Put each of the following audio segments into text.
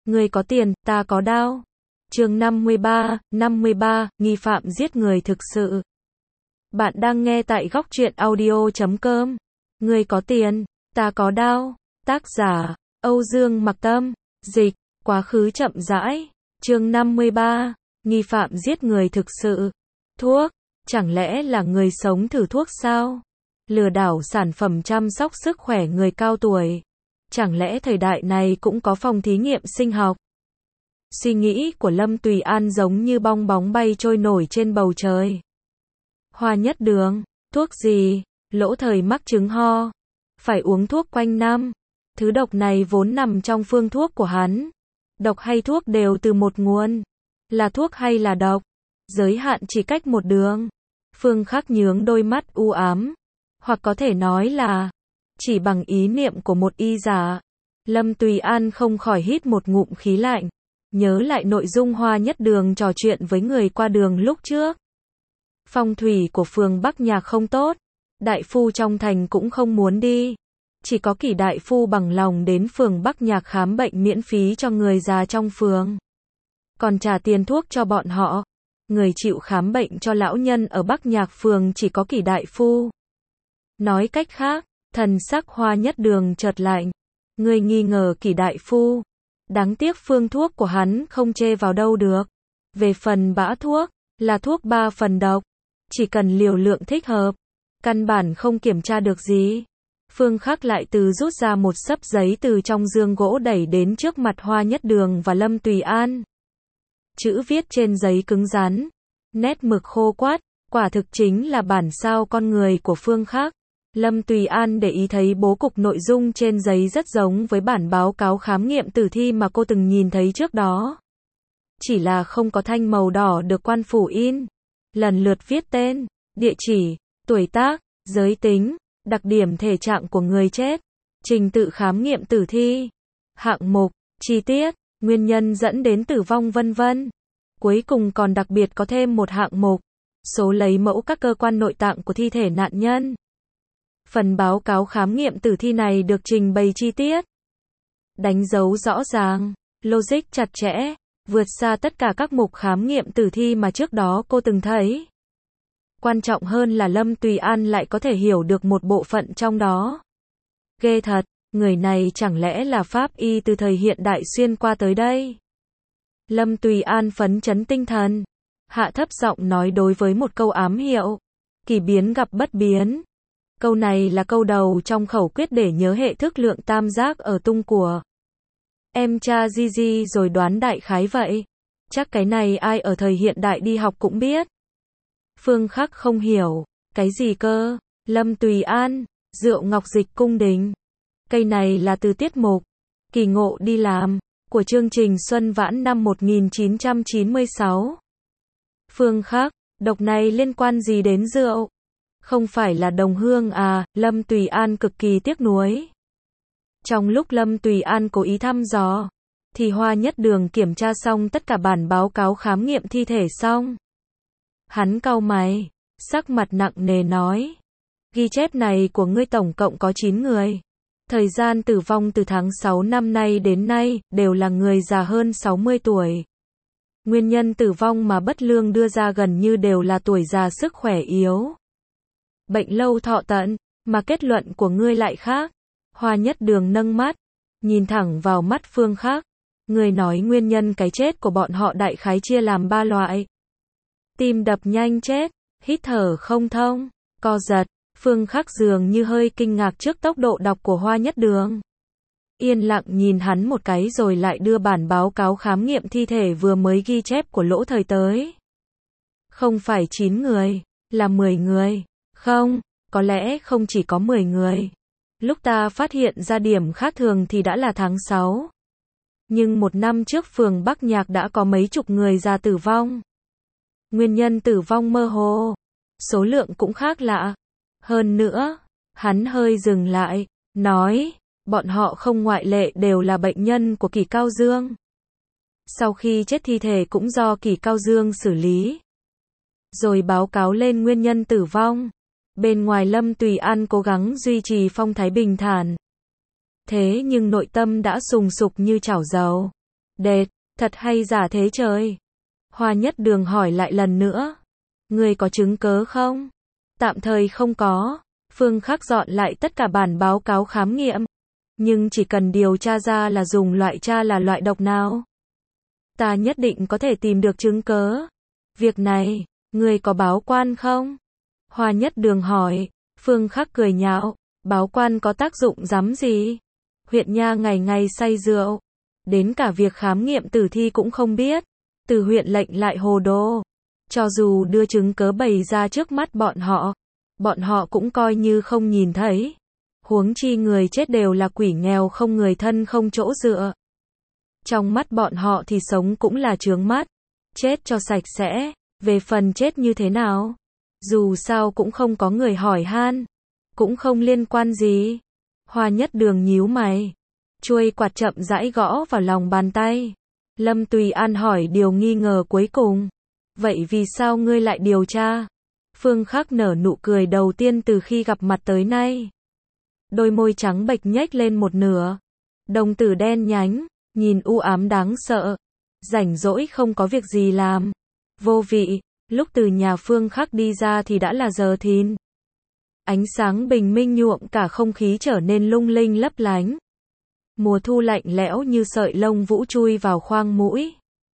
Ngươi có tiền, ta có đao. Chương 53, nghi phạm giết người thực sự. Bạn đang nghe tại góc truyện audio.com. Ngươi có tiền, ta có đao. Tác giả, Âu Dương Mặc Tâm. Dịch, quá khứ chậm rãi. Chương 53, nghi phạm giết người thực sự. Thuốc, chẳng lẽ là người sống thử thuốc sao? Lừa đảo sản phẩm chăm sóc sức khỏe người cao tuổi. Chẳng lẽ thời đại này cũng có phòng thí nghiệm sinh học? Suy nghĩ của Lâm Tùy An giống như bong bóng bay trôi nổi trên bầu trời. Hoa nhất đường, thuốc gì? Lỗ thời mắc chứng ho, phải uống thuốc quanh năm. Thứ độc này vốn nằm trong phương thuốc của hắn. Độc hay thuốc đều từ một nguồn. Là thuốc hay là độc? Giới hạn chỉ cách một đường. Phương Khắc nhướng đôi mắt u ám. Hoặc có thể nói là chỉ bằng ý niệm của một y giả. Lâm Tùy An không khỏi hít một ngụm khí lạnh. Nhớ lại nội dung Hoa Nhất Đường trò chuyện với người qua đường lúc trước. Phong thủy của phường Bắc Nhạc không tốt. Đại phu trong thành cũng không muốn đi. Chỉ có Kỷ đại phu bằng lòng đến phường Bắc Nhạc khám bệnh miễn phí cho người già trong phường. Còn trả tiền thuốc cho bọn họ. Người chịu khám bệnh cho lão nhân ở Bắc Nhạc phường chỉ có Kỷ đại phu. Nói cách khác, thần sắc Hoa Nhất Đường chợt lạnh. Người nghi ngờ Kỷ đại phu. Đáng tiếc phương thuốc của hắn không chê vào đâu được. Về phần bã thuốc, là thuốc 3 phần độc. Chỉ cần liều lượng thích hợp. Căn bản không kiểm tra được gì. Phương Khắc lại rút ra một xấp giấy từ trong giường gỗ đẩy đến trước mặt Hoa Nhất Đường và Lâm Tùy An. Chữ viết trên giấy cứng rắn. Nét mực khô quắt. Quả thực chính là bản sao con người của Phương Khắc. Lâm Tùy An để ý thấy bố cục nội dung trên giấy rất giống với bản báo cáo khám nghiệm tử thi mà cô từng nhìn thấy trước đó. Chỉ là không có thanh màu đỏ được quan phủ in. Lần lượt viết tên, địa chỉ, tuổi tác, giới tính, đặc điểm thể trạng của người chết, trình tự khám nghiệm tử thi, hạng mục, chi tiết, nguyên nhân dẫn đến tử vong vân vân. Cuối cùng còn đặc biệt có thêm một hạng mục, số lấy mẫu các cơ quan nội tạng của thi thể nạn nhân. Phần báo cáo khám nghiệm tử thi này được trình bày chi tiết, đánh dấu rõ ràng, logic chặt chẽ, vượt xa tất cả các mục khám nghiệm tử thi mà trước đó cô từng thấy. Quan trọng hơn là Lâm Tùy An lại có thể hiểu được một bộ phận trong đó. Ghê thật, người này chẳng lẽ là pháp y từ thời hiện đại xuyên qua tới đây? Lâm Tùy An phấn chấn tinh thần, hạ thấp giọng nói đối với một câu ám hiệu. Kỳ biến gặp bất biến. Câu này là câu đầu trong khẩu quyết để nhớ hệ thức lượng tam giác ở tung của. Em tra Gigi rồi đoán đại khái vậy. Chắc cái này ai ở thời hiện đại đi học cũng biết. Phương Khắc không hiểu. Cái gì cơ? Lâm Tùy An, rượu ngọc dịch cung đình. Cây này là từ tiết mục Kỳ ngộ đi làm của chương trình Xuân Vãn năm 1996. Phương Khắc, độc này liên quan gì đến rượu? Không phải là đồng hương à? Lâm Tùy An cực kỳ tiếc nuối. Trong lúc Lâm Tùy An cố ý thăm dò, thì Hoa Nhất Đường kiểm tra xong tất cả bản báo cáo khám nghiệm thi thể xong. Hắn cau mày, sắc mặt nặng nề nói. Ghi chép này của ngươi tổng cộng có 9 người. Thời gian tử vong từ tháng 6 năm nay đến nay, đều là người già hơn 60 tuổi. Nguyên nhân tử vong mà Bất Lương đưa ra gần như đều là tuổi già sức khỏe yếu. Bệnh lâu thọ tận, mà kết luận của ngươi lại khác. Hoa Nhất Đường nâng mắt, nhìn thẳng vào mắt Phương Khắc. Ngươi nói nguyên nhân cái chết của bọn họ đại khái chia làm 3 loại. Tim đập nhanh chết, hít thở không thông, co giật. Phương Khắc dường như hơi kinh ngạc trước tốc độ đọc của Hoa Nhất Đường. Yên lặng nhìn hắn một cái rồi lại đưa bản báo cáo khám nghiệm thi thể vừa mới ghi chép của Lỗ Thời tới. Không phải 9 người, là 10 người. Không, có lẽ không chỉ có 10 người. Lúc ta phát hiện ra điểm khác thường thì đã là tháng 6. Nhưng một năm trước phường Bắc Nhạc đã có mấy chục người già tử vong. Nguyên nhân tử vong mơ hồ. Số lượng cũng khác lạ. Hơn nữa, hắn hơi dừng lại, nói, bọn họ không ngoại lệ đều là bệnh nhân của Kỷ Cao Dương. Sau khi chết thi thể cũng do Kỷ Cao Dương xử lý. Rồi báo cáo lên nguyên nhân tử vong. Bên ngoài Lâm Tùy An cố gắng duy trì phong thái bình thản. Thế nhưng nội tâm đã sùng sục như chảo dầu. Đệt, thật hay giả thế trời? Hoa Nhất Đường hỏi lại lần nữa. Ngươi có chứng cớ không? Tạm thời không có. Phương Khắc dọn lại tất cả bản báo cáo khám nghiệm. Nhưng chỉ cần điều tra ra là dùng loại độc nào, ta nhất định có thể tìm được chứng cớ. Việc này, ngươi có báo quan không? Hoa Nhất Đường hỏi. Phương Khắc cười nhạo. Báo quan có tác dụng rắm gì? Huyện nha ngày ngày say rượu. Đến cả việc khám nghiệm tử thi cũng không biết. Từ huyện lệnh lại hồ đồ. Cho dù đưa chứng cớ bày ra trước mắt bọn họ cũng coi như không nhìn thấy. Huống chi người chết đều là quỷ nghèo không người thân không chỗ dựa. Trong mắt bọn họ thì sống cũng là chướng mắt. Chết cho sạch sẽ. Về phần chết như thế nào? Dù sao cũng không có người hỏi han. Cũng không liên quan gì. Hoa Nhất Đường nhíu mày. Chuôi quạt chậm rãi gõ vào lòng bàn tay. Lâm Tùy An hỏi điều nghi ngờ cuối cùng. Vậy vì sao ngươi lại điều tra? Phương Khắc nở nụ cười đầu tiên từ khi gặp mặt tới nay. Đôi môi trắng bệch nhếch lên một nửa. Đồng tử đen nhánh, nhìn u ám đáng sợ. Rảnh rỗi không có việc gì làm. Vô vị, lúc từ nhà Phương Khắc đi ra thì đã là giờ thìn. Ánh sáng bình minh nhuộm cả không khí trở nên lung linh lấp lánh. Mùa thu lạnh lẽo như sợi lông vũ chui vào khoang mũi.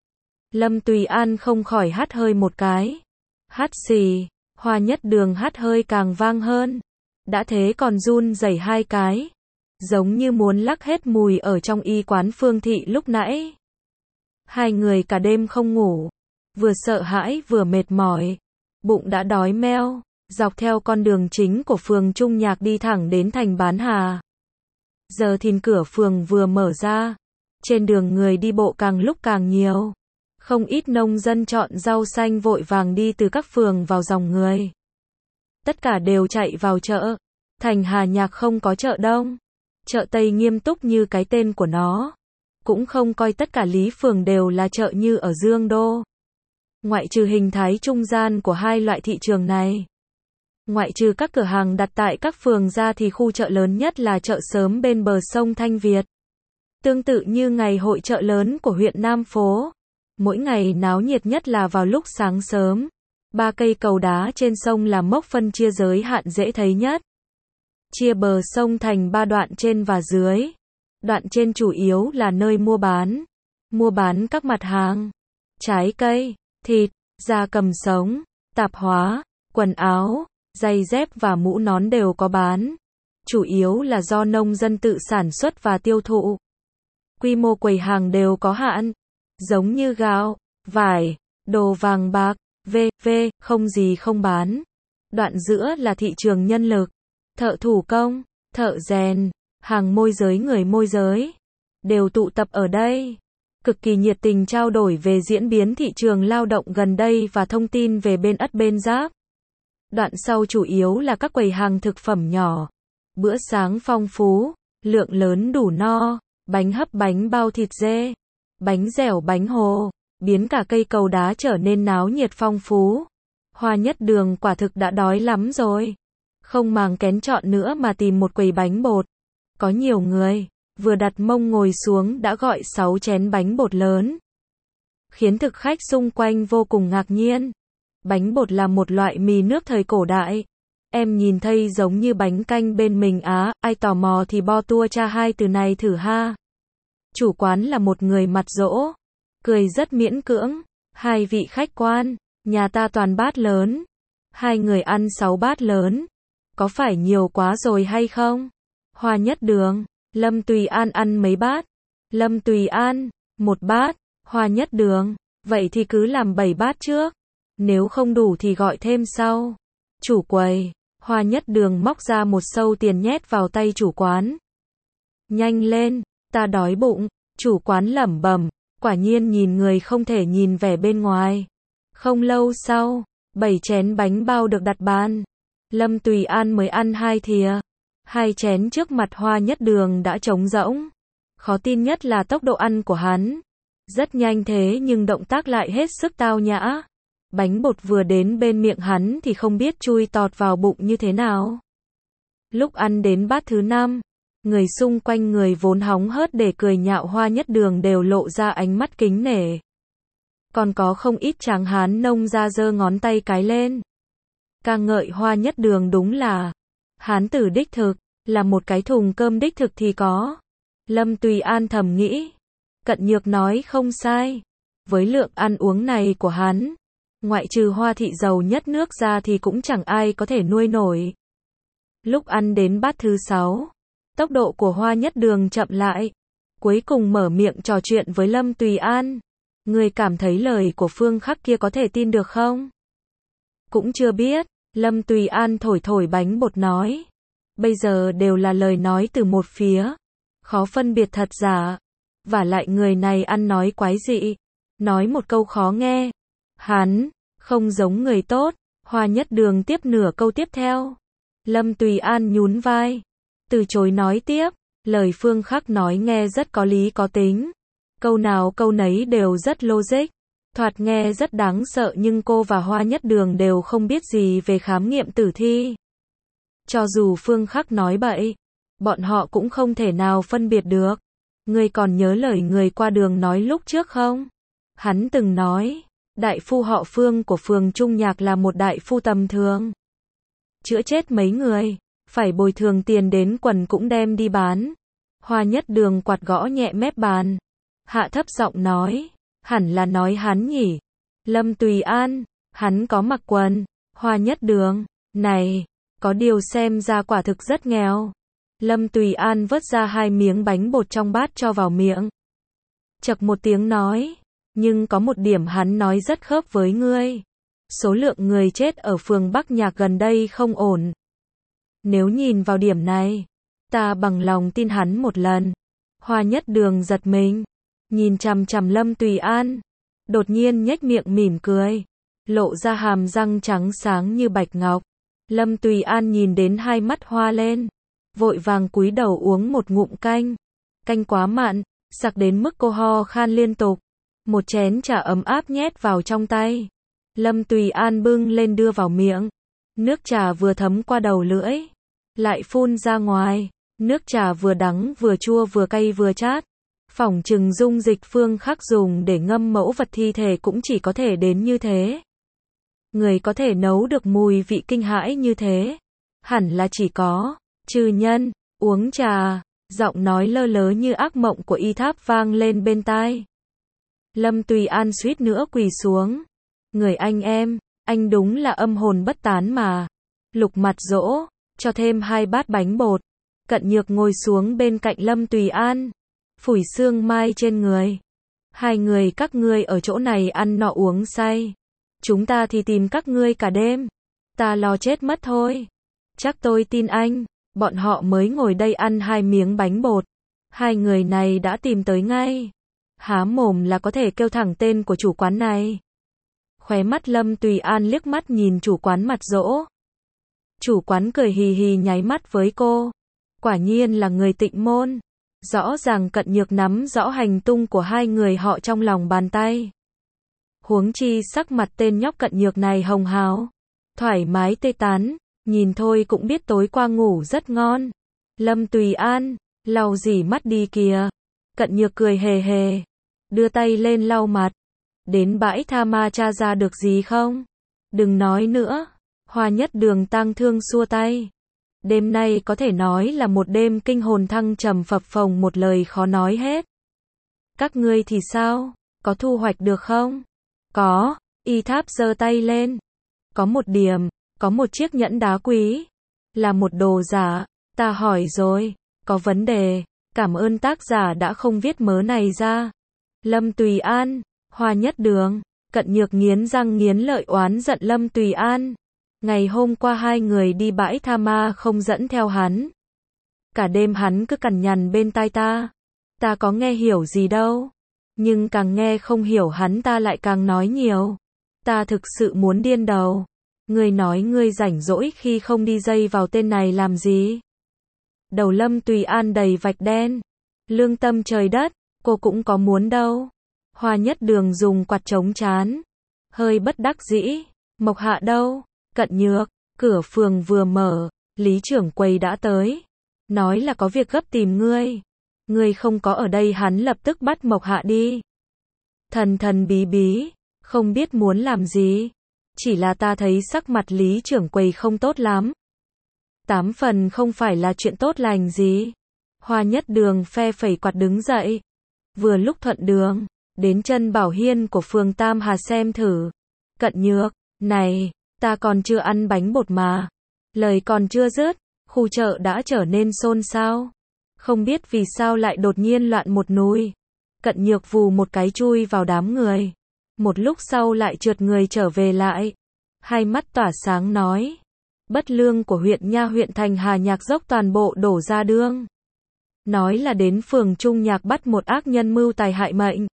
Lâm Tùy An không khỏi hắt hơi một cái. Hắt xì, Hoa Nhất Đường hắt hơi càng vang hơn. Đã thế còn run rẩy hai cái. Giống như muốn lắc hết mùi ở trong y quán Phương Thị lúc nãy. Hai người cả đêm không ngủ. Vừa sợ hãi vừa mệt mỏi. Bụng đã đói meo. Dọc theo con đường chính của phường Trung Nhạc đi thẳng đến thành Bán Hà. Giờ thìn cửa phường vừa mở ra. Trên đường người đi bộ càng lúc càng nhiều. Không ít nông dân chọn rau xanh vội vàng đi từ các phường vào dòng người. Tất cả đều chạy vào chợ. Thành Hà Nhạc không có chợ đông. Chợ Tây nghiêm túc như cái tên của nó. Cũng không coi tất cả lý phường đều là chợ như ở Dương Đô. Ngoại trừ hình thái trung gian của hai loại thị trường này. Ngoại trừ các cửa hàng đặt tại các phường ra thì khu chợ lớn nhất là chợ sớm bên bờ sông Thanh Việt. Tương tự như ngày hội chợ lớn của huyện Nam Phố. Mỗi ngày náo nhiệt nhất là vào lúc sáng sớm. 3 cây cầu đá trên sông là mốc phân chia giới hạn dễ thấy nhất. Chia bờ sông thành 3 đoạn trên và dưới. Đoạn trên chủ yếu là nơi mua bán các mặt hàng, trái cây, thịt, gia cầm sống, tạp hóa, quần áo, giày dép và mũ nón đều có bán. Chủ yếu là do nông dân tự sản xuất và tiêu thụ. Quy mô quầy hàng đều có hạn, giống như gạo, vải, đồ vàng bạc, v.v. không gì không bán. Đoạn giữa là thị trường nhân lực, thợ thủ công, thợ rèn, hàng môi giới người môi giới, đều tụ tập ở đây. Cực kỳ nhiệt tình trao đổi về diễn biến thị trường lao động gần đây và thông tin về bên Ất bên Giáp. Đoạn sau chủ yếu là các quầy hàng thực phẩm nhỏ. Bữa sáng phong phú, lượng lớn đủ no, bánh hấp bánh bao thịt dê, bánh dẻo bánh hồ, biến cả cây cầu đá trở nên náo nhiệt phong phú. Hoa Nhất Đường quả thực đã đói lắm rồi. Không màng kén chọn nữa mà tìm một quầy bánh bột. Có nhiều người, vừa đặt mông ngồi xuống đã gọi 6 chén bánh bột lớn. Khiến thực khách xung quanh vô cùng ngạc nhiên. Bánh bột là một loại mì nước thời cổ đại. Em nhìn thấy giống như bánh canh bên mình á, ai tò mò thì bo tua tra hai từ này thử ha. Chủ quán là một người mặt dỗ, cười rất miễn cưỡng. Hai vị khách quan, nhà ta toàn bát lớn. Hai người ăn 6 bát lớn. Có phải nhiều quá rồi hay không? Hoa Nhất Đường, Lâm Tùy An ăn mấy bát? Lâm Tùy An, 1 bát. Hoa Nhất Đường, vậy thì cứ làm 7 bát trước. Nếu không đủ thì gọi thêm sau. Chủ quầy, Hoa Nhất Đường móc ra một xâu tiền nhét vào tay chủ quán. Nhanh lên, ta đói bụng. Chủ quán lẩm bẩm, quả nhiên nhìn người không thể nhìn vẻ bên ngoài. Không lâu sau, 7 chén bánh bao được đặt bàn. Lâm Tùy An mới ăn 2 thìa. 2 chén trước mặt Hoa Nhất Đường đã trống rỗng. Khó tin nhất là tốc độ ăn của hắn. Rất nhanh thế nhưng động tác lại hết sức tao nhã. Bánh bột vừa đến bên miệng hắn thì không biết chui tọt vào bụng như thế nào. Lúc ăn đến bát thứ 5, Người xung quanh người vốn hóng hớt để cười nhạo Hoa Nhất Đường đều lộ ra ánh mắt kính nể. Còn có không ít tráng hán nông ra giơ ngón tay cái lên. Ca ngợi Hoa Nhất Đường đúng là hán tử đích thực, là một cái thùng cơm đích thực thì có. Lâm Tùy An thầm nghĩ. Cận Nhược nói không sai. Với lượng ăn uống này của hắn, ngoại trừ Hoa thị giàu nhất nước ra thì cũng chẳng ai có thể nuôi nổi. Lúc ăn đến bát thứ 6, tốc độ của Hoa Nhất Đường chậm lại. Cuối cùng mở miệng trò chuyện với Lâm Tùy An. Người cảm thấy lời của Phương Khắc kia có thể tin được không? Cũng chưa biết. Lâm Tùy An thổi thổi bánh bột nói. Bây giờ đều là lời nói từ một phía. Khó phân biệt thật giả. Vả lại người này ăn nói quái dị. Nói một câu khó nghe. Hắn, không giống người tốt. Hoa Nhất Đường tiếp nửa câu tiếp theo. Lâm Tùy An nhún vai. Từ chối nói tiếp. Lời Phương Khắc nói nghe rất có lý có tính. Câu nào câu nấy đều rất logic. Thoạt nghe rất đáng sợ nhưng cô và Hoa Nhất Đường đều không biết gì về khám nghiệm tử thi. Cho dù Phương Khắc nói bậy, bọn họ cũng không thể nào phân biệt được. Ngươi còn nhớ lời người qua đường nói lúc trước không? Hắn từng nói, đại phu họ Phương của phường Trung Nhạc là một đại phu tầm thường. Chữa chết mấy người, phải bồi thường tiền đến quần cũng đem đi bán. Hoa Nhất Đường quạt gõ nhẹ mép bàn. Hạ thấp giọng nói, hẳn là nói hắn nhỉ. Lâm Tùy An, hắn có mặc quần. Hoa Nhất Đường, này, có điều xem ra quả thực rất nghèo. Lâm Tùy An vớt ra 2 miếng bánh bột trong bát cho vào miệng. Chậc một tiếng nói, nhưng có một điểm hắn nói rất khớp với ngươi. Số lượng người chết ở phường Bắc Nhạc gần đây không ổn. Nếu nhìn vào điểm này, ta bằng lòng tin hắn một lần. Hoa Nhất Đường giật mình, nhìn chằm chằm Lâm Tùy An, đột nhiên nhếch miệng mỉm cười, lộ ra hàm răng trắng sáng như bạch ngọc. Lâm Tùy An nhìn đến hai mắt hoa lên, vội vàng cúi đầu uống một ngụm canh. Canh quá mặn, sặc đến mức cô ho khan liên tục. Một chén trà ấm áp nhét vào trong tay. Lâm Tùy An bưng lên đưa vào miệng. Nước trà vừa thấm qua đầu lưỡi, lại phun ra ngoài. Nước trà vừa đắng vừa chua vừa cay vừa chát. Phỏng chừng dung dịch Phương Khắc dùng để ngâm mẫu vật thi thể cũng chỉ có thể đến như thế. Người có thể nấu được mùi vị kinh hãi như thế, hẳn là chỉ có Trừ Nhân. Uống trà, giọng nói lơ lớ như ác mộng của Y Tháp vang lên bên tai. Lâm Tùy An suýt nữa quỳ xuống. Người anh đúng là âm hồn bất tán mà. Lục Mặt dỗ, cho thêm 2 bát bánh bột. Cận Nhược ngồi xuống bên cạnh Lâm Tùy An, phủi sương mai trên người. 2 người các ngươi ở chỗ này ăn nọ uống say. Chúng ta thì tìm các ngươi cả đêm. Ta lo chết mất thôi. Chắc tôi tin anh, bọn họ mới ngồi đây ăn 2 miếng bánh bột. 2 người này đã tìm tới ngay. Há mồm là có thể kêu thẳng tên của chủ quán này. Khóe mắt Lâm Tùy An liếc mắt nhìn chủ quán Mặt dỗ. Chủ quán cười hì hì nháy mắt với cô. Quả nhiên là người Tịnh môn. Rõ ràng Cận Nhược nắm rõ hành tung của 2 người họ trong lòng bàn tay. Huống chi sắc mặt tên nhóc Cận Nhược này hồng hào, thoải mái tê tán, nhìn thôi cũng biết tối qua ngủ rất ngon. Lâm Tùy An, lau dỉ mắt đi kìa. Cận Nhược cười hề hề, đưa tay lên lau mặt. Đến bãi tha ma tra ra được gì không? Đừng nói nữa. Hoa Nhất Đường tang thương xua tay. Đêm nay có thể nói là một đêm kinh hồn thăng trầm phập phồng, một lời khó nói hết. Các ngươi thì sao? Có thu hoạch được không? Có. Y Tháp giơ tay lên. Có một điểm, có một chiếc nhẫn đá quý. Là một đồ giả. Ta hỏi rồi, có vấn đề. Cảm ơn tác giả đã không viết mớ này ra. Lâm Tùy An, Hoa Nhất Đường. Cận Nhược nghiến răng nghiến lợi oán giận Lâm Tùy An. Ngày hôm qua 2 người đi bãi tha ma không dẫn theo hắn. Cả đêm hắn cứ cằn nhằn bên tai ta. Ta có nghe hiểu gì đâu. Nhưng càng nghe không hiểu hắn ta lại càng nói nhiều. Ta thực sự muốn điên đầu. Ngươi nói ngươi rảnh rỗi khi không đi dây vào tên này làm gì? Đầu Lâm Tùy An đầy vạch đen. Lương tâm trời đất, cô cũng có muốn đâu. Hoa Nhất Đường dùng quạt chống trán. Hơi bất đắc dĩ. Mộc Hạ đâu? Cận Nhược, cửa phường vừa mở, Lý trưởng quầy đã tới. nói là có việc gấp tìm ngươi. Ngươi không có ở đây hắn lập tức bắt Mộc Hạ đi. Thần thần bí bí, không biết muốn làm gì. Chỉ là ta thấy sắc mặt Lý trưởng quầy không tốt lắm. 8 phần không phải là chuyện tốt lành gì. Hoa Nhất Đường phe phẩy quạt đứng dậy. Vừa lúc thuận đường, đến chân Bảo Hiên của phường Tam Hà xem thử. Cận Nhược, này, ta còn chưa ăn bánh bột mà. Lời còn chưa dứt, khu chợ đã trở nên xôn xao. Không biết vì sao lại đột nhiên loạn một nùi. Cận Nhược vù một cái chui vào đám người. Một lúc sau lại trượt người trở về lại. Hai mắt tỏa sáng nói. Bất lương của huyện Nha huyện thành Hà Nhạc dốc toàn bộ đổ ra đương. Nói là đến phường Trung Nhạc bắt một ác nhân mưu tài hại mệnh.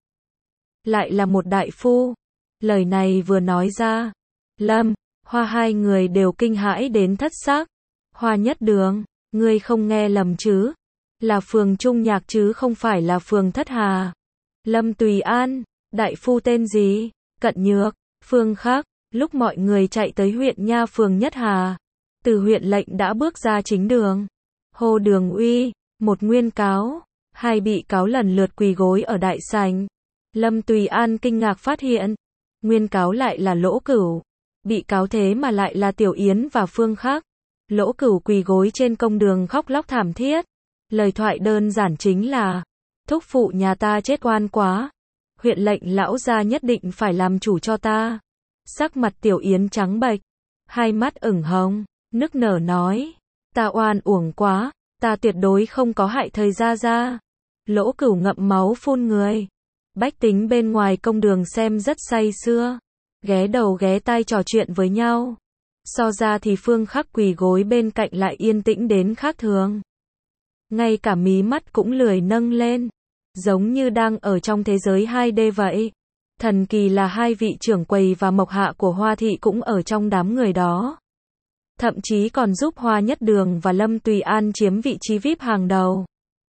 Lại là một đại phu. Lời này vừa nói ra. Lâm, Hoa hai người đều kinh hãi đến thất xác. Hoa Nhất Đường, ngươi không nghe lầm chứ. Là phường Trung Nhạc chứ không phải là phường Thất Hà. Lâm Tùy An, đại phu tên gì? Cận Nhược, phương khác. Lúc mọi người chạy tới huyện Nha phường Nhất Hà. Từ huyện lệnh đã bước ra chính đường. Hồ Đường Uy, một nguyên cáo. Hai bị cáo lần lượt quỳ gối ở đại sảnh. Lâm Tùy An kinh ngạc phát hiện. Nguyên cáo lại là Lỗ Cửu. Bị cáo thế mà lại là Tiểu Yến và Phương khác. Lỗ Cửu quỳ gối trên công đường khóc lóc thảm thiết. Lời thoại đơn giản chính là. Thúc phụ nhà ta chết oan quá. Huyện lệnh lão gia nhất định phải làm chủ cho ta. Sắc mặt Tiểu Yến trắng bệch. Hai mắt ửng hồng. Nức nở nói. Ta oan uổng quá. Ta tuyệt đối không có hại thời gia gia. Lỗ Cửu ngậm máu phun người. Bách tính bên ngoài công đường xem rất say sưa. Ghé đầu ghé tai trò chuyện với nhau. So ra thì Phương Khắc quỳ gối bên cạnh lại yên tĩnh đến khác thường. Ngay cả mí mắt cũng lười nâng lên. Giống như đang ở trong thế giới 2D vậy. Thần kỳ là hai vị trưởng quầy và Mộc Hạ của Hoa Thị cũng ở trong đám người đó. Thậm chí còn giúp Hoa Nhất Đường và Lâm Tùy An chiếm vị trí VIP hàng đầu.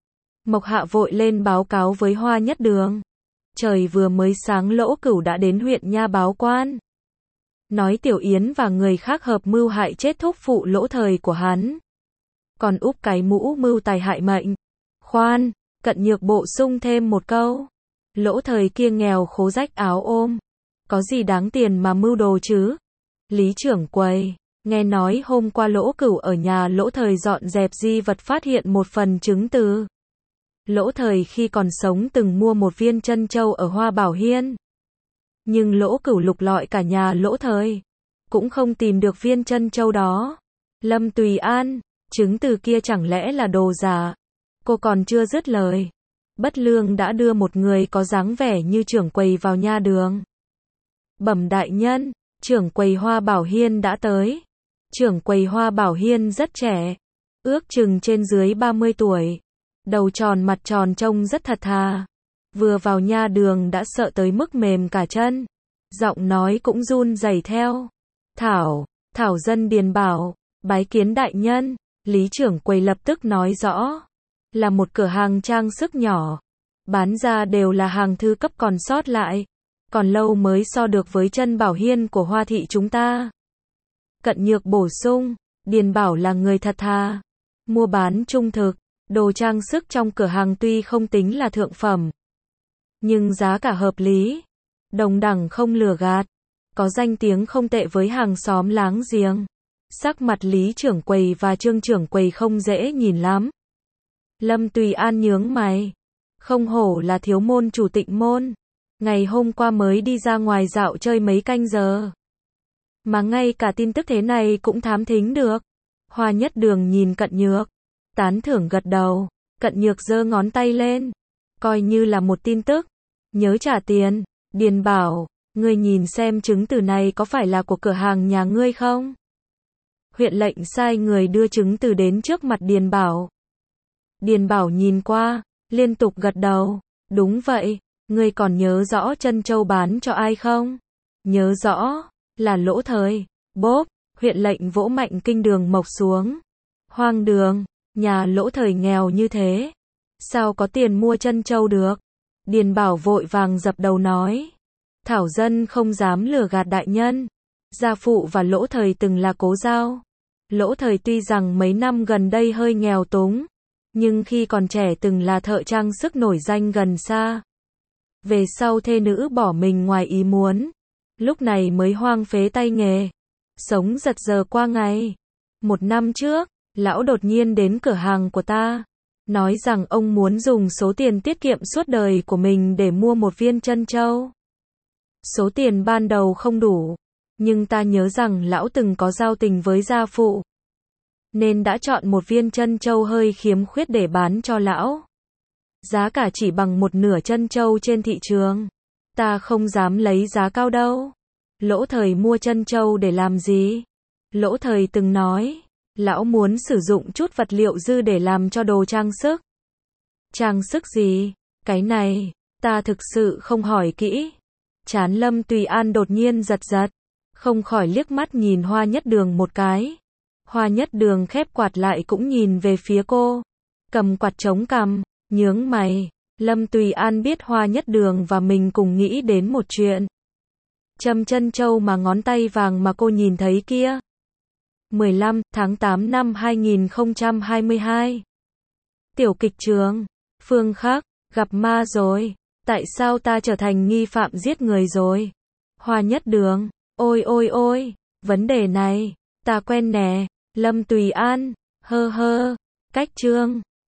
Mộc Hạ vội lên báo cáo với Hoa Nhất Đường. Trời vừa mới sáng Lỗ Cửu đã đến huyện Nha báo quan. Nói Tiểu Yến và người khác hợp mưu hại chết thúc phụ Lỗ Thời của hắn. Còn úp cái mũ mưu tài hại mệnh. Khoan, Cận Nhược bổ sung thêm một câu. Lỗ Thời kia nghèo khố rách áo ôm. Có gì đáng tiền mà mưu đồ chứ? Lý trưởng quầy, nghe nói hôm qua Lỗ Cửu ở nhà Lỗ Thời dọn dẹp di vật phát hiện một phần chứng từ. Lỗ Thời khi còn sống từng mua một viên trân châu ở Hoa Bảo Hiên. Nhưng Lỗ Cửu lục lọi cả nhà Lỗ Thời. Cũng không tìm được viên trân châu đó. Lâm Tùy An, chứng từ kia chẳng lẽ là đồ giả? Cô còn chưa dứt lời. Bất lương đã đưa một người có dáng vẻ như trưởng quầy vào nha đường. Bẩm đại nhân, trưởng quầy Hoa Bảo Hiên đã tới. Trưởng quầy Hoa Bảo Hiên rất trẻ. Ước chừng trên dưới 30 tuổi. Đầu tròn mặt tròn trông rất thật thà. Vừa vào nha đường đã sợ tới mức mềm cả chân. Giọng nói cũng run rẩy theo. Thảo dân Điền Bảo, bái kiến đại nhân. Lý trưởng quầy lập tức nói rõ. Là một cửa hàng trang sức nhỏ. Bán ra đều là hàng thư cấp còn sót lại. Còn lâu mới so được với chân Bảo Hiên của Hoa Thị chúng ta. Cận Nhược bổ sung. Điền Bảo là người thật thà. Mua bán trung thực. Đồ trang sức trong cửa hàng tuy không tính là thượng phẩm. Nhưng giá cả hợp lý. Đồng đẳng không lừa gạt. Có danh tiếng không tệ với hàng xóm láng giềng. Sắc mặt Lý trưởng quầy và Trương trưởng quầy không dễ nhìn lắm. Lâm Tùy An nhướng mày. Không hổ là thiếu môn chủ Tịnh môn. Ngày hôm qua mới đi ra ngoài dạo chơi mấy canh giờ. Mà ngay cả tin tức thế này cũng thám thính được. Hoa Nhất Đường nhìn Cận Nhược. Tán thưởng gật đầu. Cận Nhược giơ ngón tay lên. Coi như là một tin tức. Nhớ trả tiền. Điền Bảo, ngươi nhìn xem chứng từ này có phải là của cửa hàng nhà ngươi không? Huyện lệnh sai người đưa chứng từ đến trước mặt Điền Bảo. Điền Bảo nhìn qua, liên tục gật đầu. Đúng vậy, ngươi còn nhớ rõ trân châu bán cho ai không? Nhớ rõ, là Lỗ Thời. Bốp, huyện lệnh vỗ mạnh kinh đường mộc xuống. Hoang đường, nhà Lỗ Thời nghèo như thế. Sao có tiền mua trân châu được? Điền Bảo vội vàng dập đầu nói. Thảo dân không dám lừa gạt đại nhân. Gia phụ và Lỗ Thời từng là cố giao. Lỗ Thời tuy rằng mấy năm gần đây hơi nghèo túng. nhưng khi còn trẻ từng là thợ trang sức nổi danh gần xa. Về sau thê nữ bỏ mình ngoài ý muốn, lúc này mới hoang phế tay nghề, sống giật giờ qua ngày. 1 năm trước, lão đột nhiên đến cửa hàng của ta, nói rằng ông muốn dùng số tiền tiết kiệm suốt đời của mình để mua một viên trân châu. Số tiền ban đầu không đủ, nhưng ta nhớ rằng lão từng có giao tình với gia phụ, nên đã chọn một viên trân châu hơi khiếm khuyết để bán cho lão. Giá cả chỉ bằng 1/2 trân châu trên thị trường. Ta không dám lấy giá cao đâu. Lỗ Thời mua trân châu để làm gì? Lỗ Thời từng nói, lão muốn sử dụng chút vật liệu dư để làm cho đồ trang sức. Trang sức gì? Cái này, ta thực sự không hỏi kỹ. Trán Lâm Tùy An đột nhiên giật giật, không khỏi liếc mắt nhìn Hoa Nhất Đường một cái. Hoa Nhất Đường khép quạt lại cũng nhìn về phía cô, cầm quạt chống cằm, nhướng mày. Lâm Tùy An biết Hoa Nhất Đường và mình cùng nghĩ đến một chuyện. Châm trân châu mà ngón tay vàng mà cô nhìn thấy kia. 15 tháng 8 năm 2022. Tiểu kịch trường. Phương Khắc, gặp ma rồi. Tại sao ta trở thành nghi phạm giết người rồi? Hoa Nhất Đường, ôi ôi ôi, vấn đề này, ta quen nè. Lâm Tùy An, hơ hơ, cách chương.